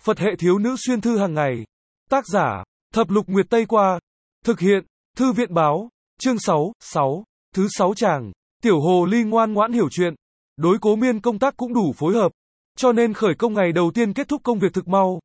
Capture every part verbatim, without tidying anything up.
Phật hệ thiếu nữ xuyên thư hàng ngày. Tác giả, Thập Lục Nguyệt Tây Qua. Thực hiện, Thư viện báo. Chương sáu, sáu. Thứ sáu chàng. Tiểu hồ ly ngoan ngoãn hiểu chuyện. Đối Cố Miên công tác cũng đủ phối hợp. Cho nên khởi công ngày đầu tiên kết thúc công việc thực mau.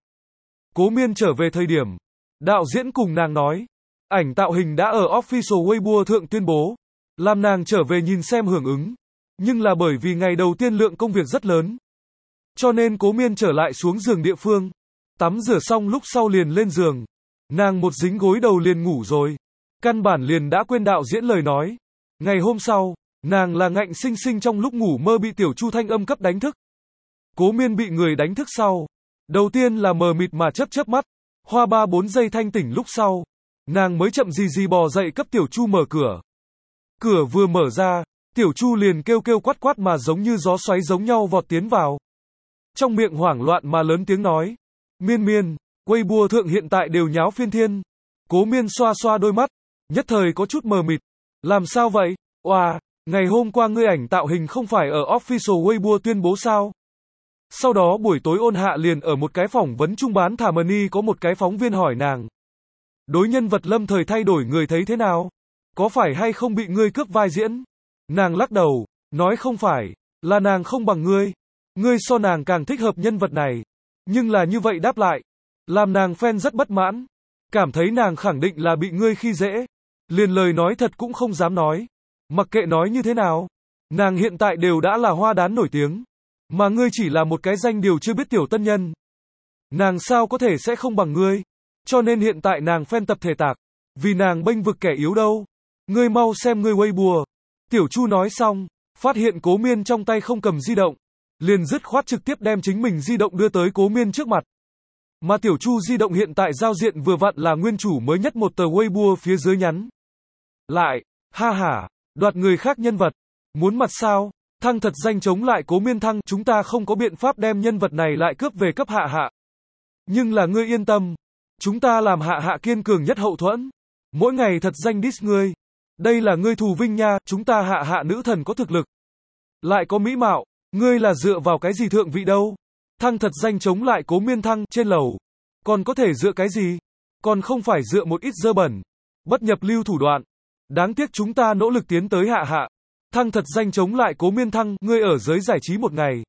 Cố Miên trở về thời điểm. Đạo diễn cùng nàng nói. Ảnh tạo hình đã ở official Weibo thượng tuyên bố. Làm nàng trở về nhìn xem hưởng ứng. Nhưng là bởi vì ngày đầu tiên lượng công việc rất lớn. Cho nên Cố Miên trở lại xuống giường địa phương. Tắm rửa xong lúc sau liền lên giường. Nàng một dính gối đầu liền ngủ rồi. Căn bản liền đã quên đạo diễn lời nói. Ngày hôm sau, nàng là ngạnh sinh sinh trong lúc ngủ mơ bị Tiểu Chu thanh âm cấp đánh thức. Cố Miên bị người đánh thức sau. Đầu tiên là mờ mịt mà chớp chớp mắt. Hoa ba bốn giây thanh tỉnh lúc sau. Nàng mới chậm gì gì bò dậy cấp Tiểu Chu mở cửa. Cửa vừa mở ra, Tiểu Chu liền kêu kêu quát quát mà giống như gió xoáy giống nhau vọt tiến vào. Trong miệng hoảng loạn mà lớn tiếng nói. Miên Miên, Weibo thượng hiện tại đều nháo phiên thiên. Cố Miên xoa xoa đôi mắt. Nhất thời có chút mờ mịt. Làm sao vậy? Oà, ngày hôm qua ngươi ảnh tạo hình không phải ở official Weibo tuyên bố sao? Sau đó buổi tối ôn hạ liền ở một cái phỏng vấn trung bán thả money có một cái phóng viên hỏi nàng. Đối nhân vật lâm thời thay đổi người thấy thế nào? Có phải hay không bị ngươi cướp vai diễn? Nàng lắc đầu, nói không phải, là nàng không bằng ngươi. Ngươi so nàng càng thích hợp nhân vật này. Nhưng là như vậy đáp lại. Làm nàng fan rất bất mãn. Cảm thấy nàng khẳng định là bị ngươi khi dễ. Liền lời nói thật cũng không dám nói. Mặc kệ nói như thế nào. Nàng hiện tại đều đã là hoa đán nổi tiếng. Mà ngươi chỉ là một cái danh điều chưa biết tiểu tân nhân. Nàng sao có thể sẽ không bằng ngươi. Cho nên hiện tại nàng fan tập thể tạc. Vì nàng bênh vực kẻ yếu đâu. Ngươi mau xem ngươi Weibo. Tiểu Chu nói xong. Phát hiện Cố Miên trong tay không cầm di động. Liền dứt khoát trực tiếp đem chính mình di động đưa tới Cố Miên trước mặt. Mà Tiểu Chu di động hiện tại giao diện vừa vặn là nguyên chủ mới nhất một tờ Weibo phía dưới nhắn. Lại, ha ha, đoạt người khác nhân vật. Muốn mặt sao? Thăng thật danh chống lại Cố Miên thăng. Chúng ta không có biện pháp đem nhân vật này lại cướp về cấp hạ hạ. Nhưng là ngươi yên tâm. Chúng ta làm hạ hạ kiên cường nhất hậu thuẫn. Mỗi ngày thật danh diss ngươi. Đây là ngươi thù vinh nha. Chúng ta hạ hạ nữ thần có thực lực. Lại có mỹ mạo. Ngươi là dựa vào cái gì thượng vị đâu? Thăng thật danh chống lại Cố Miên thăng trên lầu. Còn có thể dựa cái gì? Còn không phải dựa một ít dơ bẩn. Bất nhập lưu thủ đoạn. Đáng tiếc chúng ta nỗ lực tiến tới hạ hạ. Thăng thật danh chống lại Cố Miên thăng. Ngươi ở giới giải trí một ngày.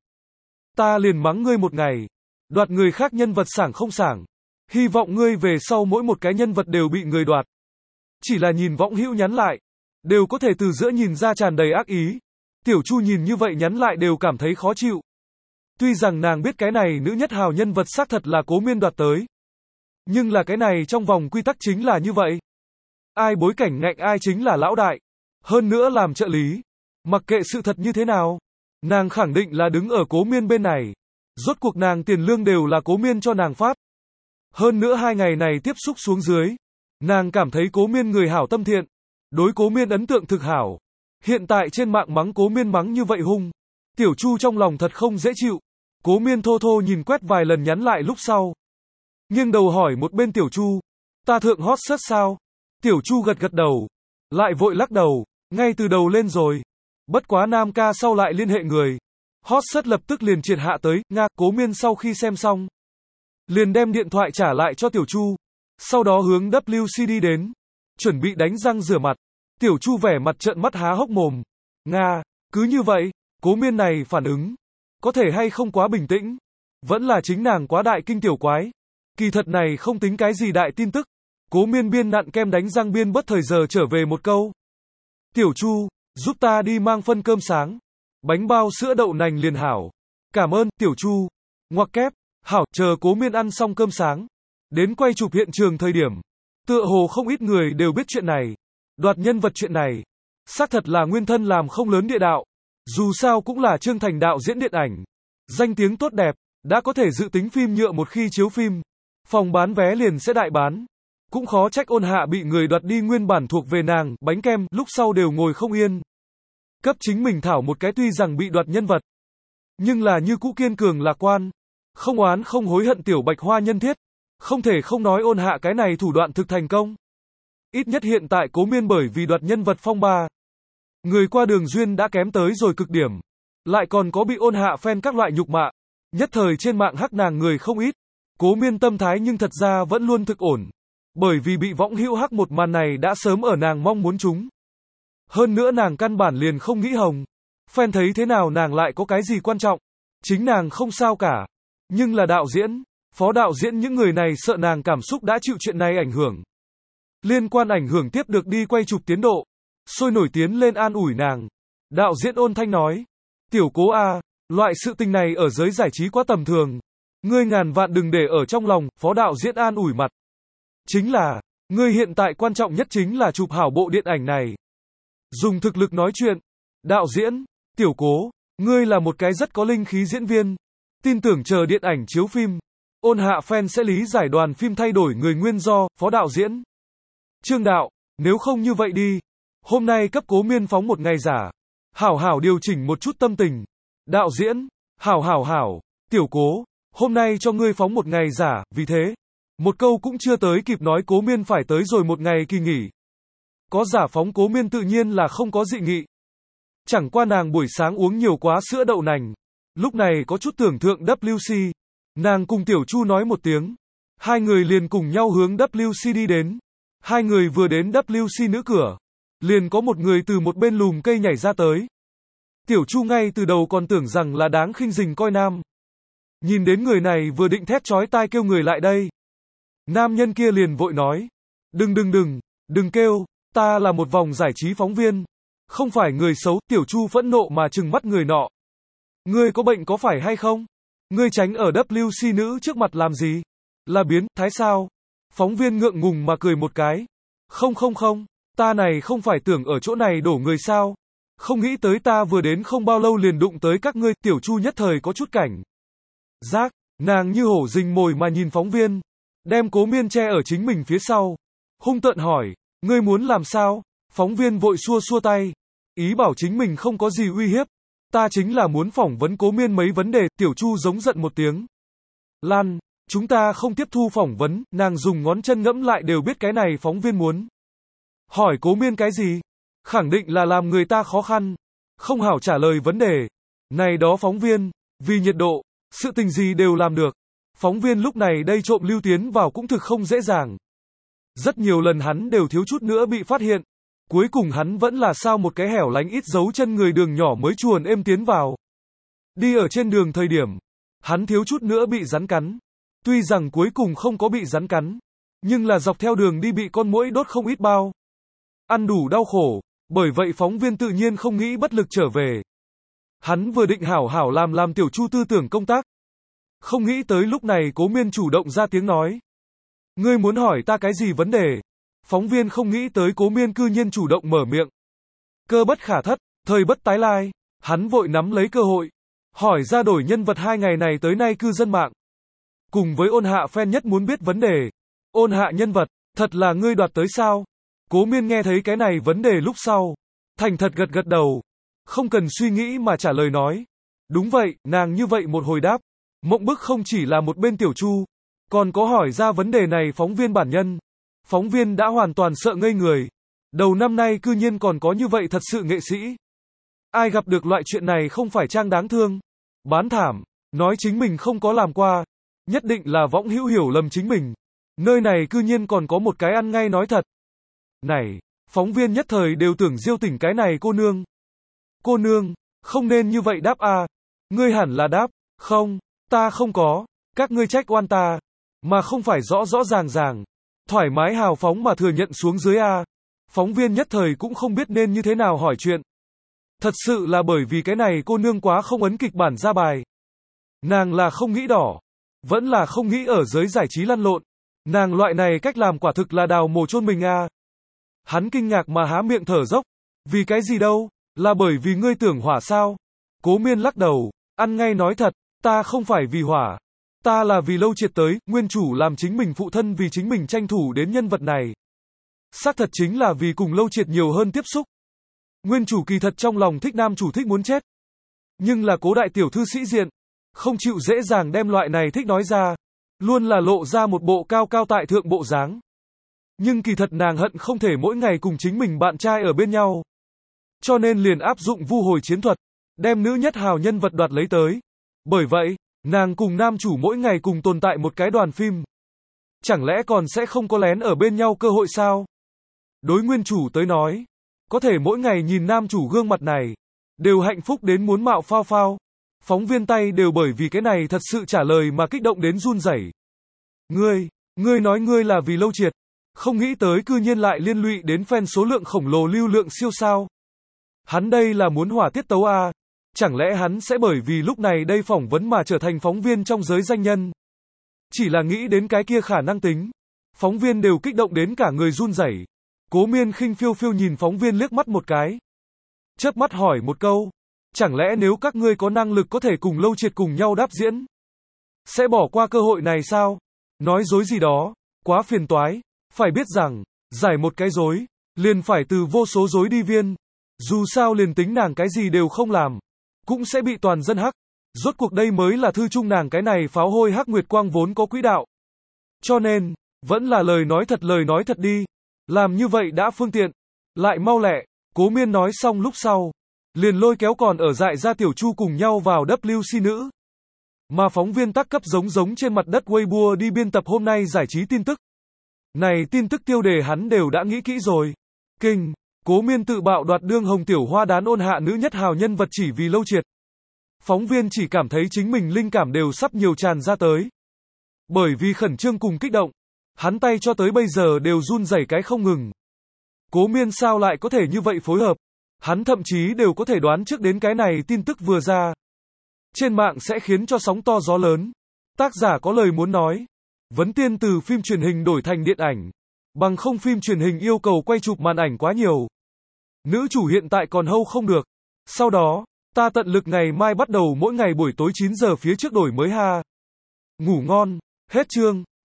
Ta liền mắng ngươi một ngày. Đoạt người khác nhân vật sảng không sảng. Hy vọng ngươi về sau mỗi một cái nhân vật đều bị người đoạt. Chỉ là nhìn võng hữu nhắn lại. Đều có thể từ giữa nhìn ra tràn đầy ác ý. Tiểu Chu nhìn như vậy nhắn lại đều cảm thấy khó chịu. Tuy rằng nàng biết cái này nữ nhất hào nhân vật xác thật là Cố Miên đoạt tới. Nhưng là cái này trong vòng quy tắc chính là như vậy. Ai bối cảnh ngạnh ai chính là lão đại. Hơn nữa làm trợ lý. Mặc kệ sự thật như thế nào. Nàng khẳng định là đứng ở Cố Miên bên này. Rốt cuộc nàng tiền lương đều là Cố Miên cho nàng phát. Hơn nữa hai ngày này tiếp xúc xuống dưới. Nàng cảm thấy Cố Miên người hảo tâm thiện. Đối Cố Miên ấn tượng thực hảo. Hiện tại trên mạng mắng Cố Miên mắng như vậy hung. Tiểu Chu trong lòng thật không dễ chịu. Cố Miên thô thô nhìn quét vài lần nhắn lại lúc sau. Nghiêng đầu hỏi một bên Tiểu Chu. Ta thượng hot search sao? Tiểu Chu gật gật đầu. Lại vội lắc đầu. Ngay từ đầu lên rồi. Bất quá Nam ca sau lại liên hệ người. Hot search lập tức liền triệt hạ tới. Nga. Cố Miên sau khi xem xong. Liền đem điện thoại trả lại cho Tiểu Chu. Sau đó hướng W C đi đến. Chuẩn bị đánh răng rửa mặt. Tiểu Chu vẻ mặt trợn mắt há hốc mồm. Nga. Cứ như vậy. Cố Miên này phản ứng. Có thể hay không quá bình tĩnh. Vẫn là chính nàng quá đại kinh tiểu quái. Kỳ thật này không tính cái gì đại tin tức. Cố Miên biên nặn kem đánh răng biên bất thời giờ trở về một câu. Tiểu Chu, giúp ta đi mang phân cơm sáng. Bánh bao sữa đậu nành liền hảo. Cảm ơn, Tiểu Chu. Ngoặc kép, hảo, chờ Cố Miên ăn xong cơm sáng. Đến quay chụp hiện trường thời điểm. Tựa hồ không ít người đều biết chuyện này. Đoạt nhân vật chuyện này. Xác thật là nguyên thân làm không lớn địa đạo. Dù sao cũng là Trương Thành đạo diễn điện ảnh. Danh tiếng tốt đẹp. Đã có thể dự tính phim nhựa một khi chiếu phim. Phòng bán vé liền sẽ đại bán. Cũng khó trách ôn hạ bị người đoạt đi nguyên bản thuộc về nàng, bánh kem, lúc sau đều ngồi không yên. Cấp chính mình thảo một cái tuy rằng bị đoạt nhân vật. Nhưng là như cũ kiên cường lạc quan. Không oán không hối hận tiểu bạch hoa nhân thiết. Không thể không nói ôn hạ cái này thủ đoạn thực thành công. Ít nhất hiện tại Cố Miên bởi vì đoạt nhân vật phong ba. Người qua đường duyên đã kém tới rồi cực điểm. Lại còn có bị ôn hạ fan các loại nhục mạ. Nhất thời trên mạng hắc nàng người không ít. Cố Miên tâm thái nhưng thật ra vẫn luôn thực ổn. Bởi vì bị võng hữu hắc một màn này đã sớm ở nàng mong muốn chúng. Hơn nữa nàng căn bản liền không nghĩ hồng. Fan thấy thế nào nàng lại có cái gì quan trọng. Chính nàng không sao cả. Nhưng là đạo diễn, phó đạo diễn những người này sợ nàng cảm xúc đã chịu chuyện này ảnh hưởng. Liên quan ảnh hưởng tiếp được đi quay chụp tiến độ. Sôi nổi tiến lên an ủi nàng. Đạo diễn ôn thanh nói. Tiểu Cố a, loại sự tình này ở giới giải trí quá tầm thường. Ngươi ngàn vạn đừng để ở trong lòng, phó đạo diễn an ủi mặt. Chính là, ngươi hiện tại quan trọng nhất chính là chụp hảo bộ điện ảnh này. Dùng thực lực nói chuyện. Đạo diễn, Tiểu Cố, ngươi là một cái rất có linh khí diễn viên. Tin tưởng chờ điện ảnh chiếu phim. Ôn hạ fan sẽ lý giải đoàn phim thay đổi người nguyên do, phó đạo diễn. Trương đạo, nếu không như vậy đi. Hôm nay cấp Cố Miên phóng một ngày giả. Hảo hảo điều chỉnh một chút tâm tình. Đạo diễn, hảo hảo hảo, Tiểu Cố, hôm nay cho ngươi phóng một ngày giả, vì thế. Một câu cũng chưa tới kịp nói Cố Miên phải tới rồi một ngày kỳ nghỉ. Có giả phóng Cố Miên tự nhiên là không có dị nghị. Chẳng qua nàng buổi sáng uống nhiều quá sữa đậu nành. Lúc này có chút tưởng thượng W C. Nàng cùng Tiểu Chu nói một tiếng. Hai người liền cùng nhau hướng W C đi đến. Hai người vừa đến W C nữ cửa. Liền có một người từ một bên lùm cây nhảy ra tới. Tiểu Chu ngay từ đầu còn tưởng rằng là đáng khinh rình coi nam. Nhìn đến người này vừa định thét chói tai kêu người lại đây. Nam nhân kia liền vội nói. Đừng đừng đừng, đừng kêu, ta là một vòng giải trí phóng viên. Không phải người xấu. Tiểu Chu phẫn nộ mà trừng mắt người nọ. Ngươi có bệnh có phải hay không? Ngươi tránh ở W C nữ trước mặt làm gì? Là biến thái sao? Phóng viên ngượng ngùng mà cười một cái. Không không không, ta này không phải tưởng ở chỗ này đổ người sao? Không nghĩ tới ta vừa đến không bao lâu liền đụng tới các ngươi. Tiểu Chu nhất thời có chút cảnh giác, nàng như hổ rình mồi mà nhìn phóng viên, đem Cố Miên che ở chính mình phía sau, hung tợn hỏi, ngươi muốn làm sao? Phóng viên vội xua xua tay, ý bảo chính mình không có gì uy hiếp, ta chính là muốn phỏng vấn Cố Miên mấy vấn đề. Tiểu Chu giống giận một tiếng, Lan, chúng ta không tiếp thu phỏng vấn. Nàng dùng ngón chân ngẫm lại đều biết cái này phóng viên muốn hỏi Cố Miên cái gì, khẳng định là làm người ta khó khăn, không hảo trả lời vấn đề. Này đó phóng viên, vì nhiệt độ, sự tình gì đều làm được. Phóng viên lúc này đây trộm lưu tiến vào cũng thực không dễ dàng. Rất nhiều lần hắn đều thiếu chút nữa bị phát hiện. Cuối cùng hắn vẫn là sao một cái hẻo lánh ít dấu chân người đường nhỏ mới chuồn êm tiến vào. Đi ở trên đường thời điểm, hắn thiếu chút nữa bị rắn cắn. Tuy rằng cuối cùng không có bị rắn cắn, nhưng là dọc theo đường đi bị con muỗi đốt không ít bao. Ăn đủ đau khổ, bởi vậy phóng viên tự nhiên không nghĩ bất lực trở về. Hắn vừa định hảo hảo làm làm Tiểu Chu tư tưởng công tác. Không nghĩ tới lúc này Cố Miên chủ động ra tiếng nói. Ngươi muốn hỏi ta cái gì vấn đề? Phóng viên không nghĩ tới Cố Miên cư nhiên chủ động mở miệng. Cơ bất khả thất, thời bất tái lai. Hắn vội nắm lấy cơ hội. Hỏi ra đổi nhân vật hai ngày này tới nay cư dân mạng. Cùng với ôn hạ fan nhất muốn biết vấn đề. Ôn hạ nhân vật, thật là ngươi đoạt tới sao? Cố Miên nghe thấy cái này vấn đề lúc sau. Thành thật gật gật đầu. Không cần suy nghĩ mà trả lời nói. Đúng vậy, nàng như vậy một hồi đáp. Mộng bức không chỉ là một bên Tiểu Chu. Còn có hỏi ra vấn đề này phóng viên bản nhân. Phóng viên đã hoàn toàn sợ ngây người. Đầu năm nay cư nhiên còn có như vậy thật sự nghệ sĩ. Ai gặp được loại chuyện này không phải trang đáng thương. Bán thảm, nói chính mình không có làm qua. Nhất định là võng hữu hiểu lầm chính mình. Nơi này cư nhiên còn có một cái ăn ngay nói thật. Này, phóng viên nhất thời đều tưởng diêu tỉnh cái này cô nương. Cô nương, không nên như vậy đáp a. Ngươi hẳn là đáp, không, ta không có, các ngươi trách oan ta, mà không phải rõ rõ ràng ràng, thoải mái hào phóng mà thừa nhận xuống dưới a. Phóng viên nhất thời cũng không biết nên như thế nào hỏi chuyện. Thật sự là bởi vì cái này cô nương quá không ấn kịch bản ra bài. Nàng là không nghĩ đỏ, vẫn là không nghĩ ở giới giải trí lăn lộn. Nàng loại này cách làm quả thực là đào mồ chôn mình a. Hắn kinh ngạc mà há miệng thở dốc. Vì cái gì đâu, là bởi vì ngươi tưởng hỏa sao? Cố Miên lắc đầu, ăn ngay nói thật, ta không phải vì hỏa. Ta là vì Lâu Triệt tới, nguyên chủ làm chính mình phụ thân vì chính mình tranh thủ đến nhân vật này. Xác thật chính là vì cùng Lâu Triệt nhiều hơn tiếp xúc. Nguyên chủ kỳ thật trong lòng thích nam chủ thích muốn chết. Nhưng là Cố đại tiểu thư sĩ diện, không chịu dễ dàng đem loại này thích nói ra. Luôn là lộ ra một bộ cao cao tại thượng bộ dáng. Nhưng kỳ thật nàng hận không thể mỗi ngày cùng chính mình bạn trai ở bên nhau. Cho nên liền áp dụng vu hồi chiến thuật, đem nữ nhất hào nhân vật đoạt lấy tới. Bởi vậy, Nàng cùng nam chủ mỗi ngày cùng tồn tại một cái đoàn phim. Chẳng lẽ còn sẽ không có lén ở bên nhau cơ hội sao? Đối nguyên chủ tới nói, có thể mỗi ngày nhìn nam chủ gương mặt này, đều hạnh phúc đến muốn mạo phao phao. Phóng viên tay đều bởi vì cái này thật sự trả lời mà kích động đến run rẩy. Ngươi, ngươi nói ngươi là vì Lâu Triệt, không nghĩ tới cư nhiên lại liên lụy đến fan số lượng khổng lồ lưu lượng siêu sao. Hắn đây là muốn hỏa tiết tấu à? Chẳng lẽ hắn sẽ bởi vì lúc này đây phỏng vấn mà trở thành phóng viên trong giới danh nhân? Chỉ là nghĩ đến cái kia khả năng tính, phóng viên đều kích động đến cả người run rẩy. Cố Miên khinh phiêu phiêu nhìn phóng viên liếc mắt một cái, chớp mắt hỏi một câu, chẳng lẽ nếu các ngươi có năng lực có thể cùng Lâu Triệt cùng nhau đáp diễn, sẽ bỏ qua cơ hội này sao? Nói dối gì đó, quá phiền toái. Phải biết rằng, giải một cái dối, liền phải từ vô số dối đi viên. Dù sao liền tính nàng cái gì đều không làm, cũng sẽ bị toàn dân hắc. Rốt cuộc đây mới là thư chung nàng cái này pháo hôi hắc nguyệt quang vốn có quỹ đạo. Cho nên, vẫn là lời nói thật lời nói thật đi. Làm như vậy đã phương tiện, lại mau lẹ. Cố Miên nói xong lúc sau, liền lôi kéo còn ở dại ra Tiểu Chu cùng nhau vào W C nữ. Mà phóng viên tắc cấp giống giống trên mặt đất Weibo đi biên tập hôm nay giải trí tin tức. Này tin tức tiêu đề hắn đều đã nghĩ kỹ rồi. Kinh, Cố Miên tự bạo đoạt đương hồng tiểu hoa đán ôn hạ nữ nhất hào nhân vật chỉ vì Lâu Triệt. Phóng viên chỉ cảm thấy chính mình linh cảm đều sắp nhiều tràn ra tới. Bởi vì khẩn trương cùng kích động, hắn tay cho tới bây giờ đều run rẩy cái không ngừng. Cố Miên sao lại có thể như vậy phối hợp? Hắn thậm chí đều có thể đoán trước đến cái này tin tức vừa ra, trên mạng sẽ khiến cho sóng to gió lớn. Tác giả có lời muốn nói. Vấn tiên từ phim truyền hình đổi thành điện ảnh. Bằng không phim truyền hình yêu cầu quay chụp màn ảnh quá nhiều. Nữ chủ hiện tại còn hâu không được. Sau đó, ta tận lực ngày mai bắt đầu mỗi ngày buổi tối chín giờ phía trước đổi mới ha. Ngủ ngon. Hết chương.